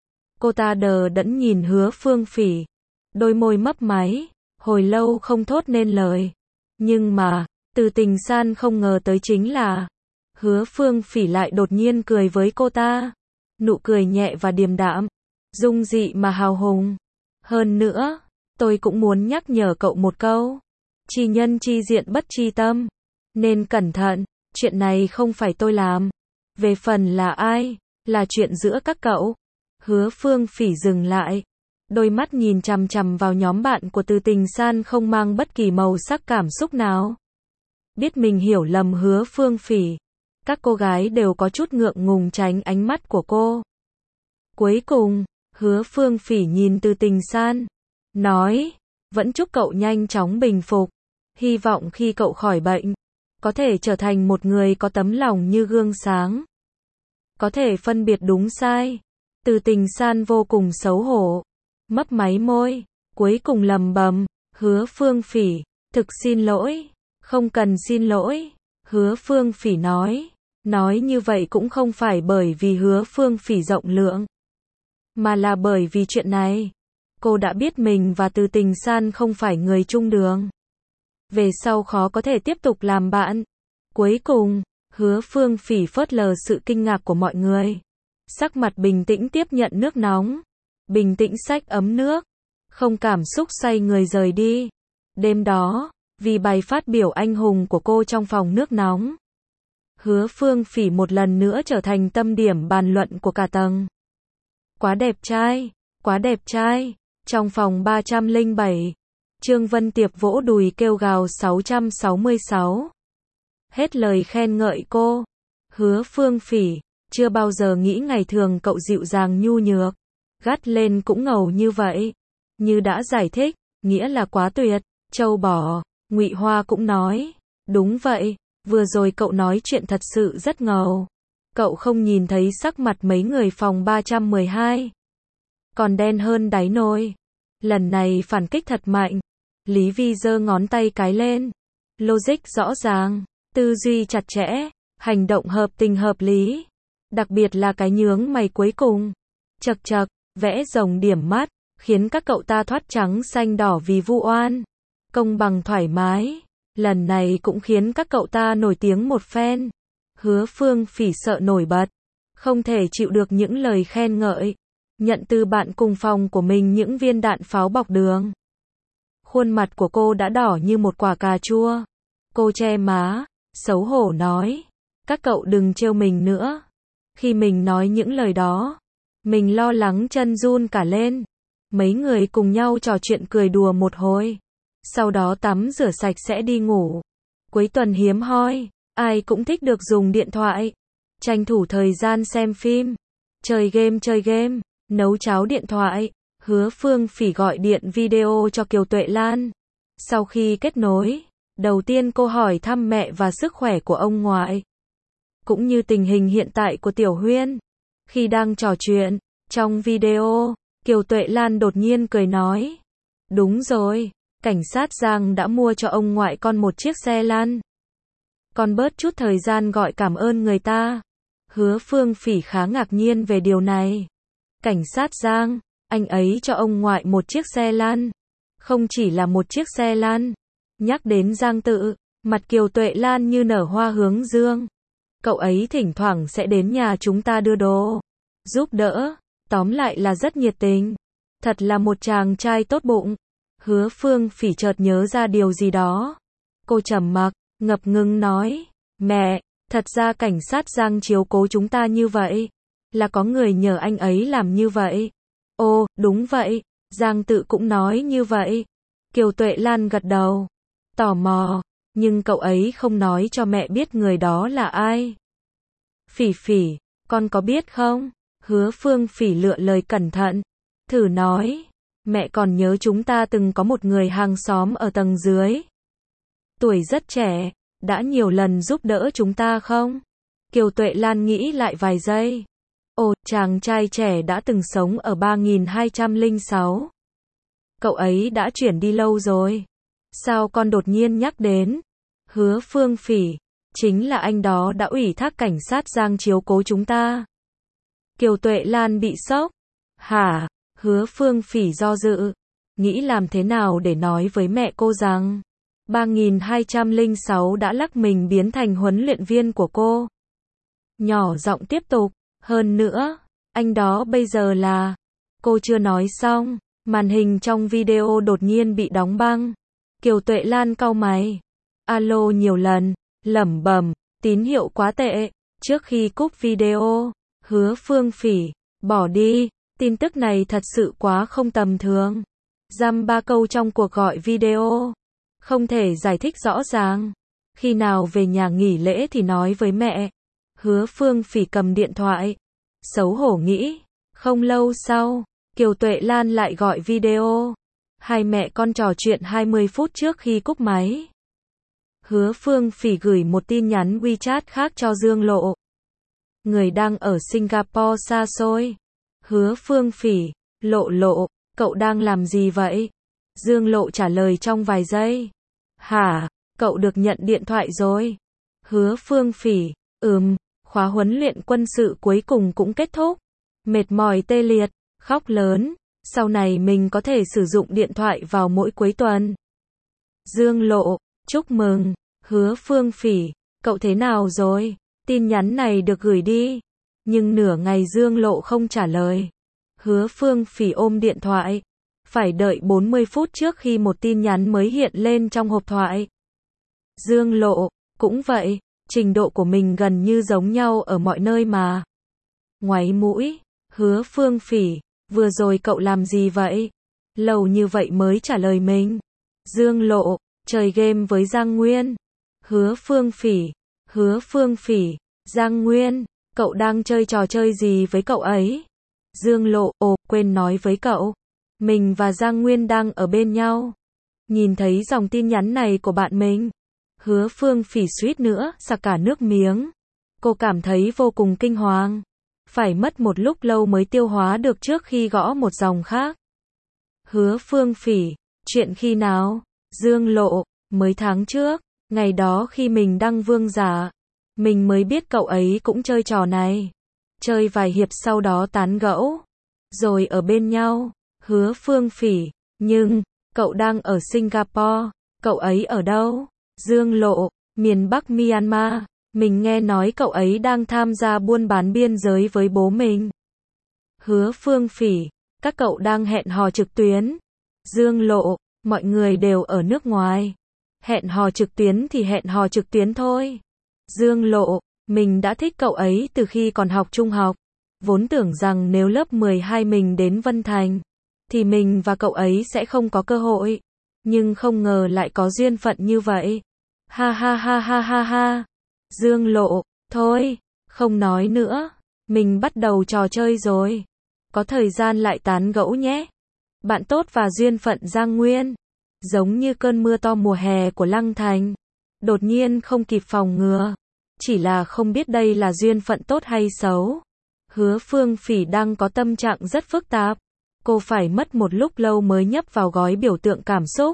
Cô ta đờ đẫn nhìn Hứa Phương Phỉ, đôi môi mấp máy, hồi lâu không thốt nên lời. Nhưng mà, Từ Tình San không ngờ tới chính là, Hứa Phương Phỉ lại đột nhiên cười với cô ta. Nụ cười nhẹ và điềm đạm, dung dị mà hào hùng. Hơn nữa, tôi cũng muốn nhắc nhở cậu một câu. Chi nhân chi diện bất chi tâm. Nên cẩn thận, chuyện này không phải tôi làm. Về phần là ai, là chuyện giữa các cậu. Hứa Phương Phỉ dừng lại. Đôi mắt nhìn chằm chằm vào nhóm bạn của Từ Tình San không mang bất kỳ màu sắc cảm xúc nào. Biết mình hiểu lầm Hứa Phương Phỉ, các cô gái đều có chút ngượng ngùng tránh ánh mắt của cô. Cuối cùng, Hứa Phương Phỉ nhìn Từ Tình San, nói, vẫn chúc cậu nhanh chóng bình phục. Hy vọng khi cậu khỏi bệnh, có thể trở thành một người có tấm lòng như gương sáng. Có thể phân biệt đúng sai. Từ Tình San vô cùng xấu hổ, mấp máy môi, cuối cùng lầm bầm, Hứa Phương Phỉ, thực xin lỗi. Không cần xin lỗi. Hứa Phương Phỉ nói, nói như vậy cũng không phải bởi vì Hứa Phương Phỉ rộng lượng, mà là bởi vì chuyện này. Cô đã biết mình và Từ Tình San không phải người chung đường. Về sau khó có thể tiếp tục làm bạn. Cuối cùng, Hứa Phương Phỉ phớt lờ sự kinh ngạc của mọi người. Sắc mặt bình tĩnh tiếp nhận nước nóng. Bình tĩnh xách ấm nước. Không cảm xúc xoay người rời đi. Đêm đó, vì bài phát biểu anh hùng của cô trong phòng nước nóng, Hứa Phương Phỉ một lần nữa trở thành tâm điểm bàn luận của cả tầng. Quá đẹp trai, quá đẹp trai. Trong phòng ba trăm lẻ bảy, Trương Vân Tiệp vỗ đùi kêu gào sáu trăm sáu mươi sáu. Hết lời khen ngợi cô. Hứa Phương Phỉ, chưa bao giờ nghĩ ngày thường cậu dịu dàng nhu nhược, gắt lên cũng ngầu như vậy. Như đã giải thích, nghĩa là quá tuyệt, châu bò. Ngụy Hoa cũng nói, đúng vậy, vừa rồi cậu nói chuyện thật sự rất ngầu. Cậu không nhìn thấy sắc mặt mấy người phòng ba trăm mười hai, còn đen hơn đáy nồi. Lần này phản kích thật mạnh. Lý Vi giơ ngón tay cái lên. Logic rõ ràng, tư duy chặt chẽ, hành động hợp tình hợp lý. Đặc biệt là cái nhướng mày cuối cùng. Chật chật, vẽ rồng điểm mắt, khiến các cậu ta thoát trắng xanh đỏ vì vu oan. Công bằng thoải mái. Lần này cũng khiến các cậu ta nổi tiếng một phen. Hứa Phương Phỉ sợ nổi bật, không thể chịu được những lời khen ngợi. Nhận từ bạn cùng phòng của mình những viên đạn pháo bọc đường. Khuôn mặt của cô đã đỏ như một quả cà chua. Cô che má, xấu hổ nói, các cậu đừng trêu mình nữa. Khi mình nói những lời đó, mình lo lắng chân run cả lên. Mấy người cùng nhau trò chuyện cười đùa một hồi, sau đó tắm rửa sạch sẽ đi ngủ. Cuối tuần hiếm hoi, ai cũng thích được dùng điện thoại, tranh thủ thời gian xem phim, chơi game chơi game, nấu cháo điện thoại. Hứa Phương Phỉ gọi điện video cho Kiều Tuệ Lan. Sau khi kết nối, đầu tiên cô hỏi thăm mẹ và sức khỏe của ông ngoại, cũng như tình hình hiện tại của Tiểu Huyên. Khi đang trò chuyện, trong video, Kiều Tuệ Lan đột nhiên cười nói, đúng rồi, cảnh sát Giang đã mua cho ông ngoại con một chiếc xe lăn. Con bớt chút thời gian gọi cảm ơn người ta. Hứa Phương Phỉ khá ngạc nhiên về điều này. Cảnh sát Giang, anh ấy cho ông ngoại một chiếc xe lăn. Không chỉ là một chiếc xe lăn. Nhắc đến Giang Tự, mặt Kiều Tuệ Lan như nở hoa hướng dương. Cậu ấy thỉnh thoảng sẽ đến nhà chúng ta đưa đồ, giúp đỡ, tóm lại là rất nhiệt tình. Thật là một chàng trai tốt bụng. Hứa Phương Phỉ chợt nhớ ra điều gì đó. Cô trầm mặc, ngập ngừng nói, mẹ, thật ra cảnh sát Giang chiếu cố chúng ta như vậy, là có người nhờ anh ấy làm như vậy. Ồ, đúng vậy, Giang Tự cũng nói như vậy. Kiều Tuệ Lan gật đầu, tò mò, nhưng cậu ấy không nói cho mẹ biết người đó là ai. Phỉ Phỉ, con có biết không? Hứa Phương Phỉ lựa lời cẩn thận, thử nói, mẹ còn nhớ chúng ta từng có một người hàng xóm ở tầng dưới. Tuổi rất trẻ, đã nhiều lần giúp đỡ chúng ta không? Kiều Tuệ Lan nghĩ lại vài giây. Ồ, chàng trai trẻ đã từng sống ở ba nghìn hai trăm lẻ sáu. Cậu ấy đã chuyển đi lâu rồi. Sao con đột nhiên nhắc đến? Hứa Phương Phỉ, chính là anh đó đã ủy thác cảnh sát Giang chiếu cố chúng ta. Kiều Tuệ Lan bị sốc. Hả? Hứa Phương Phỉ do dự, nghĩ làm thế nào để nói với mẹ cô rằng ba nghìn hai trăm lẻ sáu đã lắc mình biến thành huấn luyện viên của cô. Nhỏ giọng tiếp tục, hơn nữa, anh đó bây giờ là... Cô chưa nói xong, màn hình trong video đột nhiên bị đóng băng. Kiều Tuệ Lan cau mày. Alo nhiều lần, lẩm bẩm, tín hiệu quá tệ. Trước khi cúp video, Hứa Phương Phỉ, bỏ đi, tin tức này thật sự quá không tầm thường. Dăm ba câu trong cuộc gọi video, không thể giải thích rõ ràng. Khi nào về nhà nghỉ lễ thì nói với mẹ. Hứa Phương Phỉ cầm điện thoại, xấu hổ nghĩ. Không lâu sau, Kiều Tuệ Lan lại gọi video. Hai mẹ con trò chuyện hai mươi phút trước khi cúp máy. Hứa Phương Phỉ gửi một tin nhắn WeChat khác cho Dương Lộ. Người đang ở Singapore xa xôi. Hứa Phương Phỉ, Lộ Lộ, cậu đang làm gì vậy? Dương Lộ trả lời trong vài giây. Hả, cậu được nhận điện thoại rồi. Hứa Phương Phỉ, ừm, khóa huấn luyện quân sự cuối cùng cũng kết thúc. Mệt mỏi tê liệt, khóc lớn, sau này mình có thể sử dụng điện thoại vào mỗi cuối tuần. Dương Lộ, chúc mừng. Hứa Phương Phỉ, cậu thế nào rồi? Tin nhắn này được gửi đi. Nhưng nửa ngày Dương Lộ không trả lời. Hứa Phương Phỉ ôm điện thoại. Phải đợi bốn mươi phút trước khi một tin nhắn mới hiện lên trong hộp thoại. Dương Lộ, cũng vậy, trình độ của mình gần như giống nhau ở mọi nơi mà. Ngoáy mũi, Hứa Phương Phỉ, vừa rồi cậu làm gì vậy? Lâu như vậy mới trả lời mình. Dương Lộ, chơi game với Giang Nguyên. Hứa Phương Phỉ, Hứa Phương Phỉ, Giang Nguyên, cậu đang chơi trò chơi gì với cậu ấy? Dương Lộ, ồ, quên nói với cậu. Mình và Giang Nguyên đang ở bên nhau. Nhìn thấy dòng tin nhắn này của bạn mình. Hứa Phương Phỉ suýt nữa, sặc cả nước miếng. Cô cảm thấy vô cùng kinh hoàng. Phải mất một lúc lâu mới tiêu hóa được trước khi gõ một dòng khác. Hứa Phương Phỉ, chuyện khi nào? Dương Lộ, mới tháng trước, ngày đó khi mình đăng vương giả. Mình mới biết cậu ấy cũng chơi trò này. Chơi vài hiệp sau đó tán gẫu. Rồi ở bên nhau. Hứa Phương Phỉ, nhưng, cậu đang ở Singapore. Cậu ấy ở đâu? Dương Lộ, miền Bắc Myanmar. Mình nghe nói cậu ấy đang tham gia buôn bán biên giới với bố mình. Hứa Phương Phỉ, các cậu đang hẹn hò trực tuyến. Dương Lộ, mọi người đều ở nước ngoài. Hẹn hò trực tuyến thì hẹn hò trực tuyến thôi. Dương Lộ, mình đã thích cậu ấy từ khi còn học trung học. Vốn tưởng rằng nếu lớp mười hai mình đến Vân Thành, thì mình và cậu ấy sẽ không có cơ hội. Nhưng không ngờ lại có duyên phận như vậy. Ha ha ha ha ha ha. Dương Lộ, thôi, không nói nữa. Mình bắt đầu trò chơi rồi. Có thời gian lại tán gẫu nhé. Bạn tốt và duyên phận Giang Nguyên. Giống như cơn mưa to mùa hè của Lăng Thành. Đột nhiên không kịp phòng ngừa. Chỉ là không biết đây là duyên phận tốt hay xấu. Hứa Phương Phỉ đang có tâm trạng rất phức tạp. Cô phải mất một lúc lâu mới nhấp vào gói biểu tượng cảm xúc.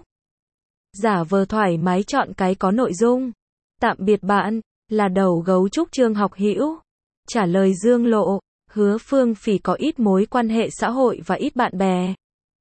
Giả vờ thoải mái chọn cái có nội dung. Tạm biệt bạn, là đầu gấu trúc Trương Học Hữu. Trả lời Dương Lộ, Hứa Phương Phỉ có ít mối quan hệ xã hội và ít bạn bè.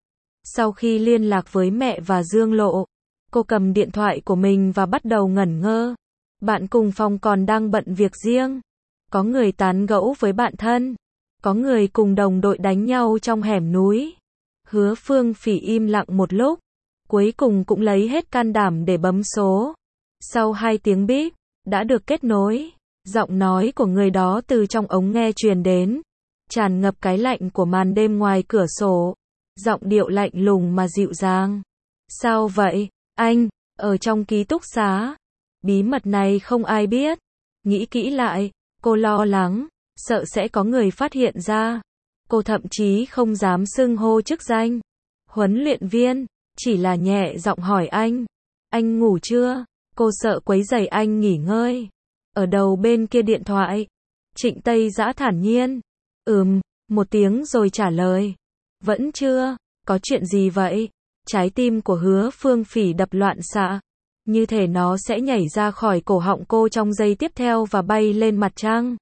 Sau khi liên lạc với mẹ và Dương Lộ, cô cầm điện thoại của mình và bắt đầu ngẩn ngơ. Bạn cùng phòng còn đang bận việc riêng. Có người tán gẫu với bạn thân. Có người cùng đồng đội đánh nhau trong hẻm núi. Hứa Phương Phỉ im lặng một lúc. Cuối cùng cũng lấy hết can đảm để bấm số. Sau hai tiếng bíp, đã được kết nối. Giọng nói của người đó từ trong ống nghe truyền đến. Tràn ngập cái lạnh của màn đêm ngoài cửa sổ. Giọng điệu lạnh lùng mà dịu dàng. Sao vậy, anh, ở trong ký túc xá? Bí mật này không ai biết. Nghĩ kỹ lại, cô lo lắng, sợ sẽ có người phát hiện ra. Cô thậm chí không dám xưng hô chức danh. Huấn luyện viên, chỉ là nhẹ giọng hỏi anh. Anh ngủ chưa? Cô sợ quấy rầy anh nghỉ ngơi. Ở đầu bên kia điện thoại, Trịnh Tây Dã thản nhiên. Ừm, một tiếng rồi trả lời. Vẫn chưa, có chuyện gì vậy? Trái tim của Hứa Phương Phỉ đập loạn xạ. Như thể nó sẽ nhảy ra khỏi cổ họng cô trong giây tiếp theo và bay lên mặt trăng.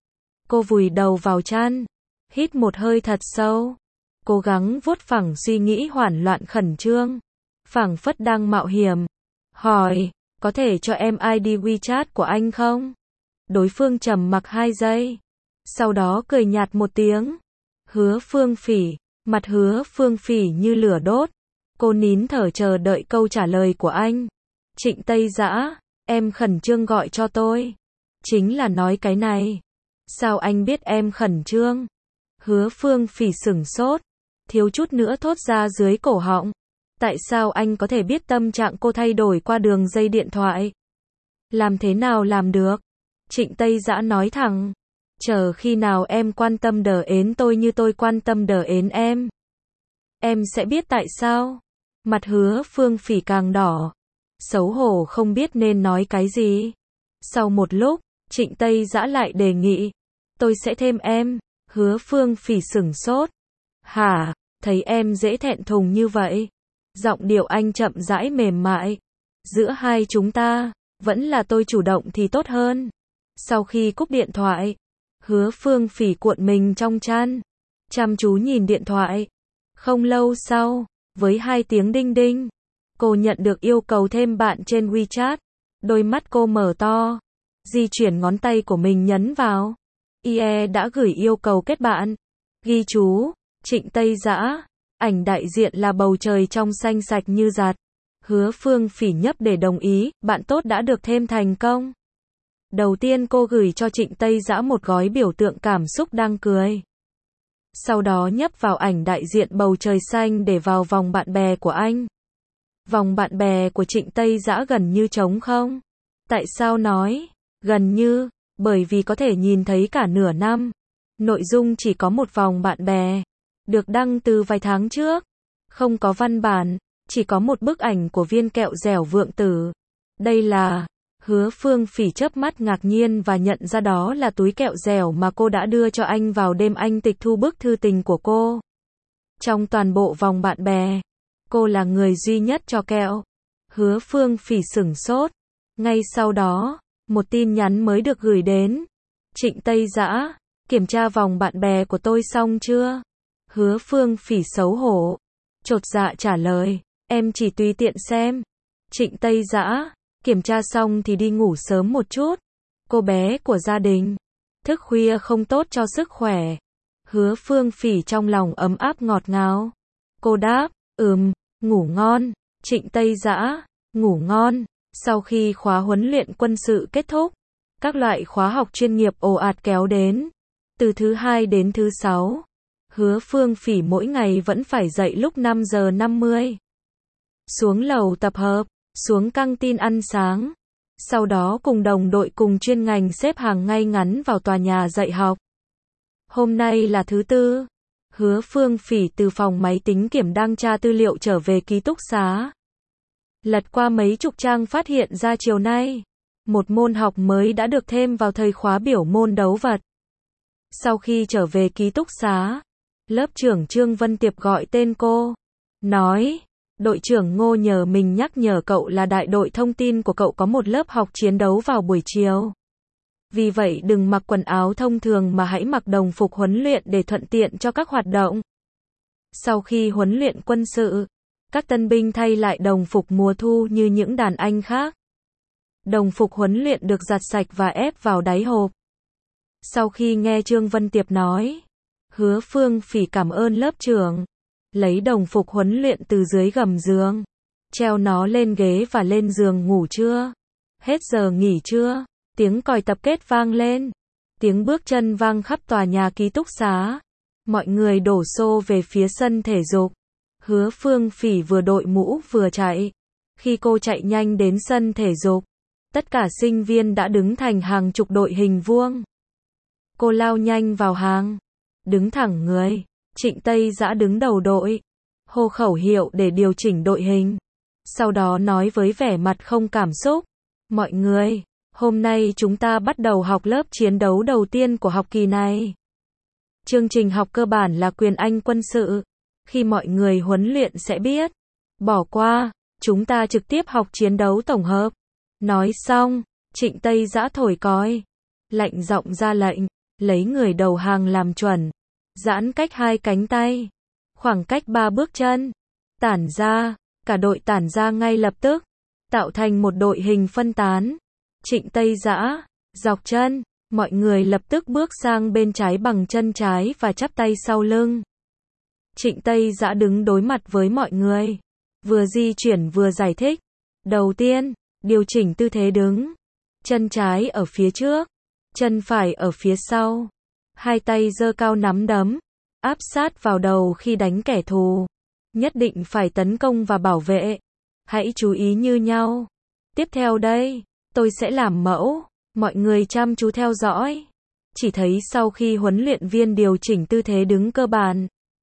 Cô vùi đầu vào chăn, hít một hơi thật sâu. Cố gắng vuốt phẳng suy nghĩ hoảng loạn khẩn trương. Phảng phất đang mạo hiểm. Hỏi, có thể cho em i đê WeChat của anh không? Đối phương trầm mặc hai giây. Sau đó cười nhạt một tiếng. Hứa Phương Phỉ, mặt Hứa Phương Phỉ như lửa đốt. Cô nín thở chờ đợi câu trả lời của anh. Trịnh Tây Dã, em khẩn trương gọi cho tôi. Chính là nói cái này. Sao anh biết em khẩn trương? Hứa Phương Phỉ sửng sốt. Thiếu chút nữa thốt ra dưới cổ họng. Tại sao anh có thể biết tâm trạng cô thay đổi qua đường dây điện thoại? Làm thế nào làm được? Trịnh Tây Dã nói thẳng. Chờ khi nào em quan tâm đờ ến tôi như tôi quan tâm đờ ến em. Em sẽ biết tại sao. Mặt Hứa Phương Phỉ càng đỏ. Xấu hổ không biết nên nói cái gì. Sau một lúc, Trịnh Tây Dã lại đề nghị. Tôi sẽ thêm em. Hứa Phương Phỉ sửng sốt. Hả, thấy em dễ thẹn thùng như vậy. Giọng điệu anh chậm rãi mềm mại. Giữa hai chúng ta, vẫn là tôi chủ động thì tốt hơn. Sau khi cúp điện thoại, Hứa Phương Phỉ cuộn mình trong chăn, chăm chú nhìn điện thoại. Không lâu sau, với hai tiếng đinh đinh, cô nhận được yêu cầu thêm bạn trên WeChat. Đôi mắt cô mở to, di chuyển ngón tay của mình nhấn vào. i e đã gửi yêu cầu kết bạn. Ghi chú, Trịnh Tây Dã. Ảnh đại diện là bầu trời trong xanh sạch như giặt. Hứa Phương Phỉ nhấp để đồng ý, bạn tốt đã được thêm thành công. Đầu tiên cô gửi cho Trịnh Tây Dã một gói biểu tượng cảm xúc đang cười. Sau đó nhấp vào ảnh đại diện bầu trời xanh để vào vòng bạn bè của anh. Vòng bạn bè của Trịnh Tây Dã gần như trống không. Tại sao nói gần như? Bởi vì có thể nhìn thấy cả nửa năm. Nội dung chỉ có một vòng bạn bè. Được đăng từ vài tháng trước. Không có văn bản, chỉ có một bức ảnh của viên kẹo dẻo Vượng Tử. Đây là... Hứa Phương Phỉ chớp mắt ngạc nhiên và nhận ra đó là túi kẹo dẻo mà cô đã đưa cho anh vào đêm anh tịch thu bức thư tình của cô. Trong toàn bộ vòng bạn bè, cô là người duy nhất cho kẹo. Hứa Phương Phỉ sửng sốt. Ngay sau đó, một tin nhắn mới được gửi đến. Trịnh Tây Dã, kiểm tra vòng bạn bè của tôi xong chưa? Hứa Phương Phỉ xấu hổ, chột dạ trả lời, em chỉ tùy tiện xem. Trịnh Tây Dã, kiểm tra xong thì đi ngủ sớm một chút. Cô bé của gia đình, thức khuya không tốt cho sức khỏe. Hứa Phương Phỉ trong lòng ấm áp ngọt ngào. Cô đáp, ừm, ngủ ngon. Trịnh Tây Dã, ngủ ngon. Sau khi khóa huấn luyện quân sự kết thúc, các loại khóa học chuyên nghiệp ồ ạt kéo đến. Từ thứ hai đến thứ sáu, Hứa Phương Phỉ mỗi ngày vẫn phải dậy lúc năm giờ năm mươi. Xuống lầu tập hợp, xuống căng tin ăn sáng. Sau đó cùng đồng đội cùng chuyên ngành xếp hàng ngay ngắn vào tòa nhà dạy học. Hôm nay là thứ tư. Hứa Phương Phỉ từ phòng máy tính kiểm đang tra tư liệu trở về ký túc xá. Lật qua mấy chục trang phát hiện ra chiều nay, một môn học mới đã được thêm vào thời khóa biểu môn đấu vật. Sau khi trở về ký túc xá, lớp trưởng Trương Vân Tiệp gọi tên cô, nói, đội trưởng Ngô nhờ mình nhắc nhở cậu là đại đội thông tin của cậu có một lớp học chiến đấu vào buổi chiều. Vì vậy đừng mặc quần áo thông thường mà hãy mặc đồng phục huấn luyện để thuận tiện cho các hoạt động. Sau khi huấn luyện quân sự, các tân binh thay lại đồng phục mùa thu như những đàn anh khác. Đồng phục huấn luyện được giặt sạch và ép vào đáy hộp. Sau khi nghe Trương Vân Tiệp nói, Hứa Phương Phỉ cảm ơn lớp trưởng, lấy đồng phục huấn luyện từ dưới gầm giường, treo nó lên ghế và lên giường ngủ trưa. Hết giờ nghỉ trưa, tiếng còi tập kết vang lên, tiếng bước chân vang khắp tòa nhà ký túc xá. Mọi người đổ xô về phía sân thể dục. Hứa Phương Phỉ vừa đội mũ vừa chạy. Khi cô chạy nhanh đến sân thể dục, tất cả sinh viên đã đứng thành hàng chục đội hình vuông. Cô lao nhanh vào hàng, đứng thẳng người. Trịnh Tây Dã đứng đầu đội, hô khẩu hiệu để điều chỉnh đội hình. Sau đó nói với vẻ mặt không cảm xúc, mọi người, hôm nay chúng ta bắt đầu học lớp chiến đấu đầu tiên của học kỳ này. Chương trình học cơ bản là quyền Anh quân sự. Khi mọi người huấn luyện sẽ biết. Bỏ qua, chúng ta trực tiếp học chiến đấu tổng hợp. Nói xong, Trịnh Tây Dã thổi còi, lạnh giọng ra lệnh, lấy người đầu hàng làm chuẩn, giãn cách hai cánh tay, khoảng cách ba bước chân, tản ra, cả đội tản ra ngay lập tức, tạo thành một đội hình phân tán. Trịnh Tây Dã, dọc chân, mọi người lập tức bước sang bên trái bằng chân trái và chắp tay sau lưng. Trịnh Tây Dã đứng đối mặt với mọi người, vừa di chuyển vừa giải thích. Đầu tiên, điều chỉnh tư thế đứng. Chân trái ở phía trước, chân phải ở phía sau. Hai tay giơ cao nắm đấm, áp sát vào đầu khi đánh kẻ thù. Nhất định phải tấn công và bảo vệ. Hãy chú ý như nhau. Tiếp theo đây, tôi sẽ làm mẫu. Mọi người chăm chú theo dõi. Chỉ thấy sau khi huấn luyện viên điều chỉnh tư thế đứng cơ bản,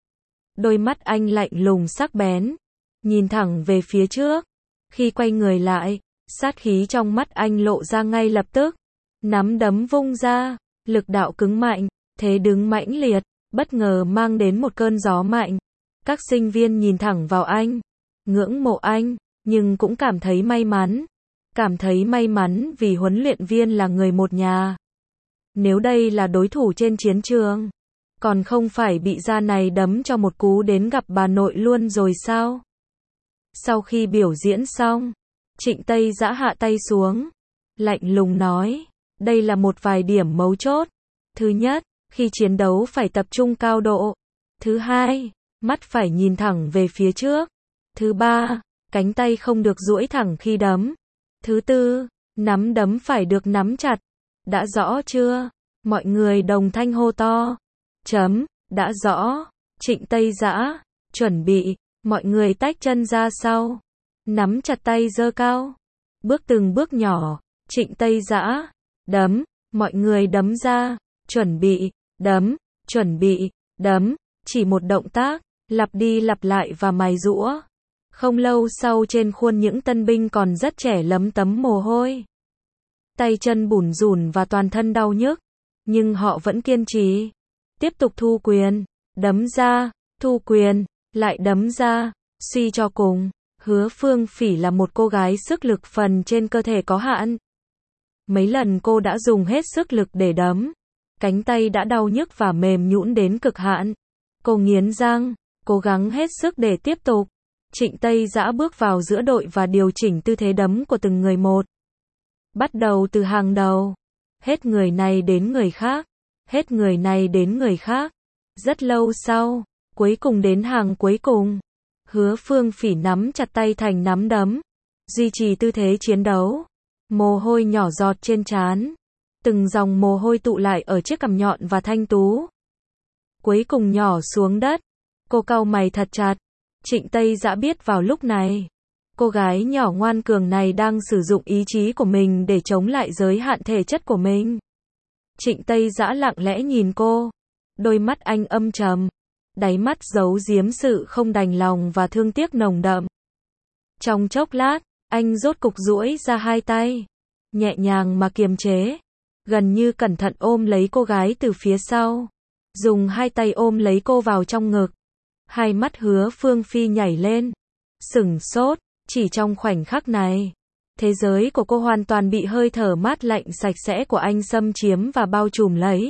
đôi mắt anh lạnh lùng sắc bén, nhìn thẳng về phía trước. Khi quay người lại, sát khí trong mắt anh lộ ra ngay lập tức. Nắm đấm vung ra, lực đạo cứng mạnh, thế đứng mãnh liệt, bất ngờ mang đến một cơn gió mạnh. Các sinh viên nhìn thẳng vào anh, ngưỡng mộ anh, nhưng cũng cảm thấy may mắn. Cảm thấy may mắn vì huấn luyện viên là người một nhà. Nếu đây là đối thủ trên chiến trường, còn không phải bị da này đấm cho một cú đến gặp bà nội luôn rồi sao? Sau khi biểu diễn xong, Trịnh Tây Dã hạ tay xuống, lạnh lùng nói, đây là một vài điểm mấu chốt. Thứ nhất, khi chiến đấu phải tập trung cao độ. Thứ hai, mắt phải nhìn thẳng về phía trước. Thứ ba, cánh tay không được duỗi thẳng khi đấm. Thứ tư, nắm đấm phải được nắm chặt. Đã rõ chưa? Mọi người đồng thanh hô to. Chấm. Đã rõ. Trịnh Tây Dã. Chuẩn bị. Mọi người tách chân ra sau. Nắm chặt tay giơ cao. Bước từng bước nhỏ. Trịnh Tây Dã. Đấm. Mọi người đấm ra. Chuẩn bị. Đấm. Chuẩn bị. Đấm. Chỉ một động tác. Lặp đi lặp lại và mài giũa. Không lâu sau trên khuôn những tân binh còn rất trẻ lấm tấm mồ hôi. Tay chân bủn rủn và toàn thân đau nhức. Nhưng họ vẫn kiên trì. Tiếp tục thu quyền. Đấm ra. Thu quyền. Lại đấm ra. Suy cho cùng. Hứa Phương Phỉ là một cô gái sức lực phần trên cơ thể có hạn. Mấy lần cô đã dùng hết sức lực để đấm. Cánh tay đã đau nhức và mềm nhũn đến cực hạn. Cô nghiến răng. Cố gắng hết sức để tiếp tục. Trịnh Tây Dã bước vào giữa đội và điều chỉnh tư thế đấm của từng người một. Bắt đầu từ hàng đầu. Hết người này đến người khác. Hết người này đến người khác. Rất lâu sau, cuối cùng đến hàng cuối cùng. Hứa Phương Phỉ nắm chặt tay thành nắm đấm. Duy trì tư thế chiến đấu. Mồ hôi nhỏ giọt trên trán. Từng dòng mồ hôi tụ lại ở chiếc cằm nhọn và thanh tú. Cuối cùng nhỏ xuống đất. Cô cau mày thật chặt. Trịnh Tây Dã biết vào lúc này, cô gái nhỏ ngoan cường này đang sử dụng ý chí của mình để chống lại giới hạn thể chất của mình. Trịnh Tây Dã lặng lẽ nhìn cô. Đôi mắt anh âm trầm. Đáy mắt giấu giếm sự không đành lòng và thương tiếc nồng đậm. Trong chốc lát, anh rốt cục duỗi ra hai tay. Nhẹ nhàng mà kiềm chế. Gần như cẩn thận ôm lấy cô gái từ phía sau. Dùng hai tay ôm lấy cô vào trong ngực. Hai mắt Hứa Phương Phi nhảy lên. Sửng sốt, chỉ trong khoảnh khắc này. Thế giới của cô hoàn toàn bị hơi thở mát lạnh sạch sẽ của anh xâm chiếm và bao trùm lấy.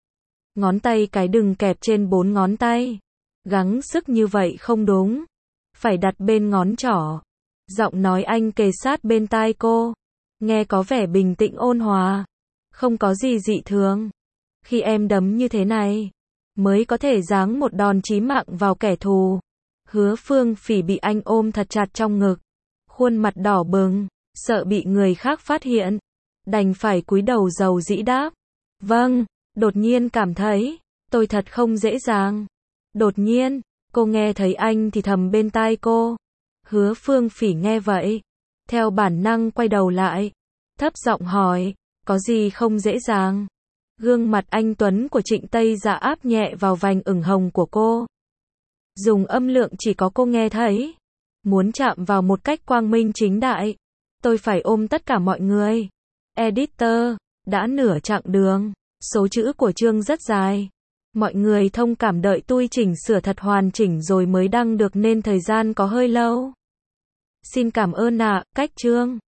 Ngón tay cái đừng kẹp trên bốn ngón tay. Gắng sức như vậy không đúng. Phải đặt bên ngón trỏ. Giọng nói anh kề sát bên tai cô. Nghe có vẻ bình tĩnh ôn hòa. Không có gì dị thường. Khi em đấm như thế này, mới có thể giáng một đòn chí mạng vào kẻ thù. Hứa Phương Phỉ bị anh ôm thật chặt trong ngực. Khuôn mặt đỏ bừng, sợ bị người khác phát hiện. Đành phải cúi đầu dầu dĩ đáp. Vâng, đột nhiên cảm thấy, tôi thật không dễ dàng. Đột nhiên, cô nghe thấy anh thì thầm bên tai cô. Hứa Phương Phỉ nghe vậy. Theo bản năng quay đầu lại. Thấp giọng hỏi, có gì không dễ dàng? Gương mặt anh tuấn của Trịnh Tây Dã áp nhẹ vào vành ửng hồng của cô. Dùng âm lượng chỉ có cô nghe thấy. Muốn chạm vào một cách quang minh chính đại. Tôi phải ôm tất cả mọi người. Editor, đã nửa chặng đường. Số chữ của chương rất dài. Mọi người thông cảm đợi tôi chỉnh sửa thật hoàn chỉnh rồi mới đăng được nên thời gian có hơi lâu. Xin cảm ơn ạ, cách chương.